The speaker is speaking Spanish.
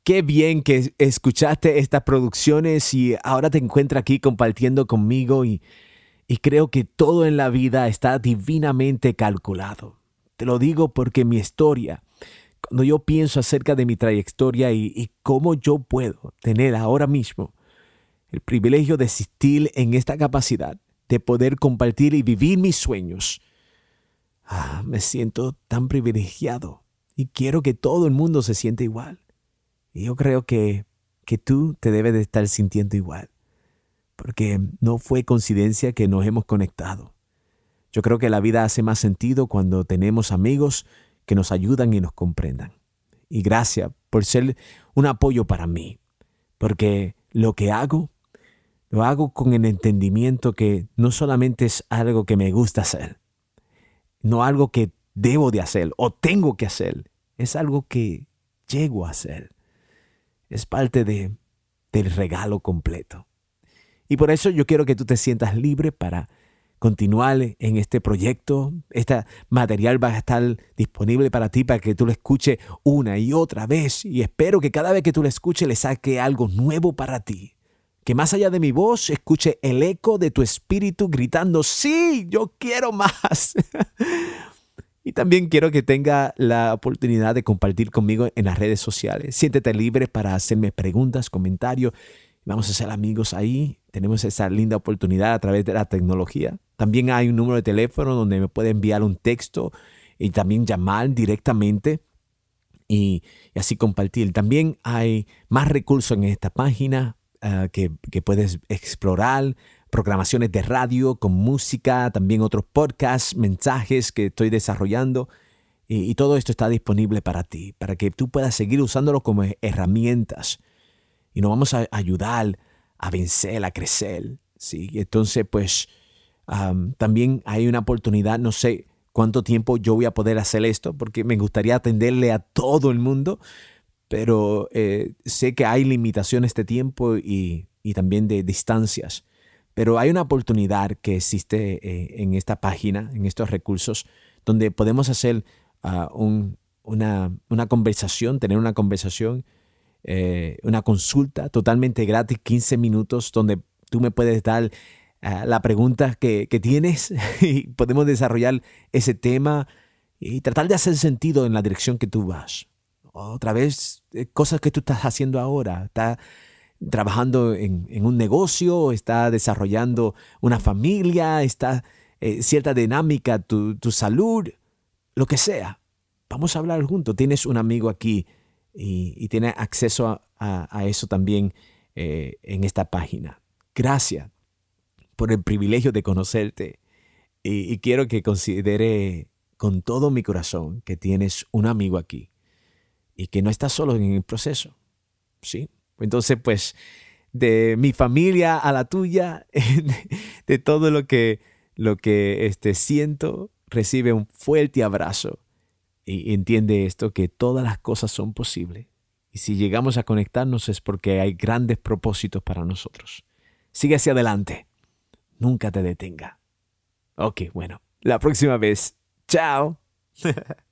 Qué bien que escuchaste estas producciones y ahora te encuentras aquí compartiendo conmigo y creo que todo en la vida está divinamente calculado. Te lo digo porque mi historia, cuando yo pienso acerca de mi trayectoria y cómo yo puedo tener ahora mismo el privilegio de existir en esta capacidad de poder compartir y vivir mis sueños, me siento tan privilegiado y quiero que todo el mundo se sienta igual. Y yo creo que tú te debes de estar sintiendo igual, porque no fue coincidencia que nos hemos conectado. Yo creo que la vida hace más sentido cuando tenemos amigos que nos ayudan y nos comprendan. Y gracias por ser un apoyo para mí, porque lo que hago, lo hago con el entendimiento que no solamente es algo que me gusta hacer, no algo que debo de hacer o tengo que hacer, es algo que llego a hacer. Es parte del regalo completo. Y por eso yo quiero que tú te sientas libre para continuar en este proyecto. Este material va a estar disponible para ti, para que tú lo escuches una y otra vez. Y espero que cada vez que tú lo escuches le saque algo nuevo para ti. Que más allá de mi voz, escuche el eco de tu espíritu gritando, ¡sí, yo quiero más! Y también quiero que tenga la oportunidad de compartir conmigo en las redes sociales. Siéntete libre para hacerme preguntas, comentarios. Vamos a ser amigos ahí. Tenemos esa linda oportunidad a través de la tecnología. También hay un número de teléfono donde me puede enviar un texto y también llamar directamente y así compartir. También hay más recursos en esta página que puedes explorar. Programaciones de radio con música, también otros podcasts, mensajes que estoy desarrollando y todo esto está disponible para ti, para que tú puedas seguir usándolo como herramientas y nos vamos a ayudar a vencer, a crecer, ¿sí? Entonces, pues, también hay una oportunidad, no sé cuánto tiempo yo voy a poder hacer esto, porque me gustaría atenderle a todo el mundo, pero sé que hay limitaciones de tiempo y también de distancias. Pero hay una oportunidad que existe en esta página, en estos recursos, donde podemos hacer una conversación, tener una conversación, una consulta totalmente gratis, 15 minutos, donde tú me puedes dar la pregunta que tienes y podemos desarrollar ese tema y tratar de hacer sentido en la dirección que tú vas. Otra vez, cosas que tú estás haciendo ahora, estás trabajando en un negocio, está desarrollando una familia, está cierta dinámica, tu salud, lo que sea. Vamos a hablar juntos. Tienes un amigo aquí y tienes acceso a eso también en esta página. Gracias por el privilegio de conocerte y quiero que considere con todo mi corazón que tienes un amigo aquí y que no estás solo en el proceso, ¿sí? Entonces, pues, de mi familia a la tuya, de todo lo que siento, recibe un fuerte abrazo y entiende esto, que todas las cosas son posibles. Y si llegamos a conectarnos es porque hay grandes propósitos para nosotros. Sigue hacia adelante. Nunca te detenga. Ok, bueno, la próxima vez. Chao.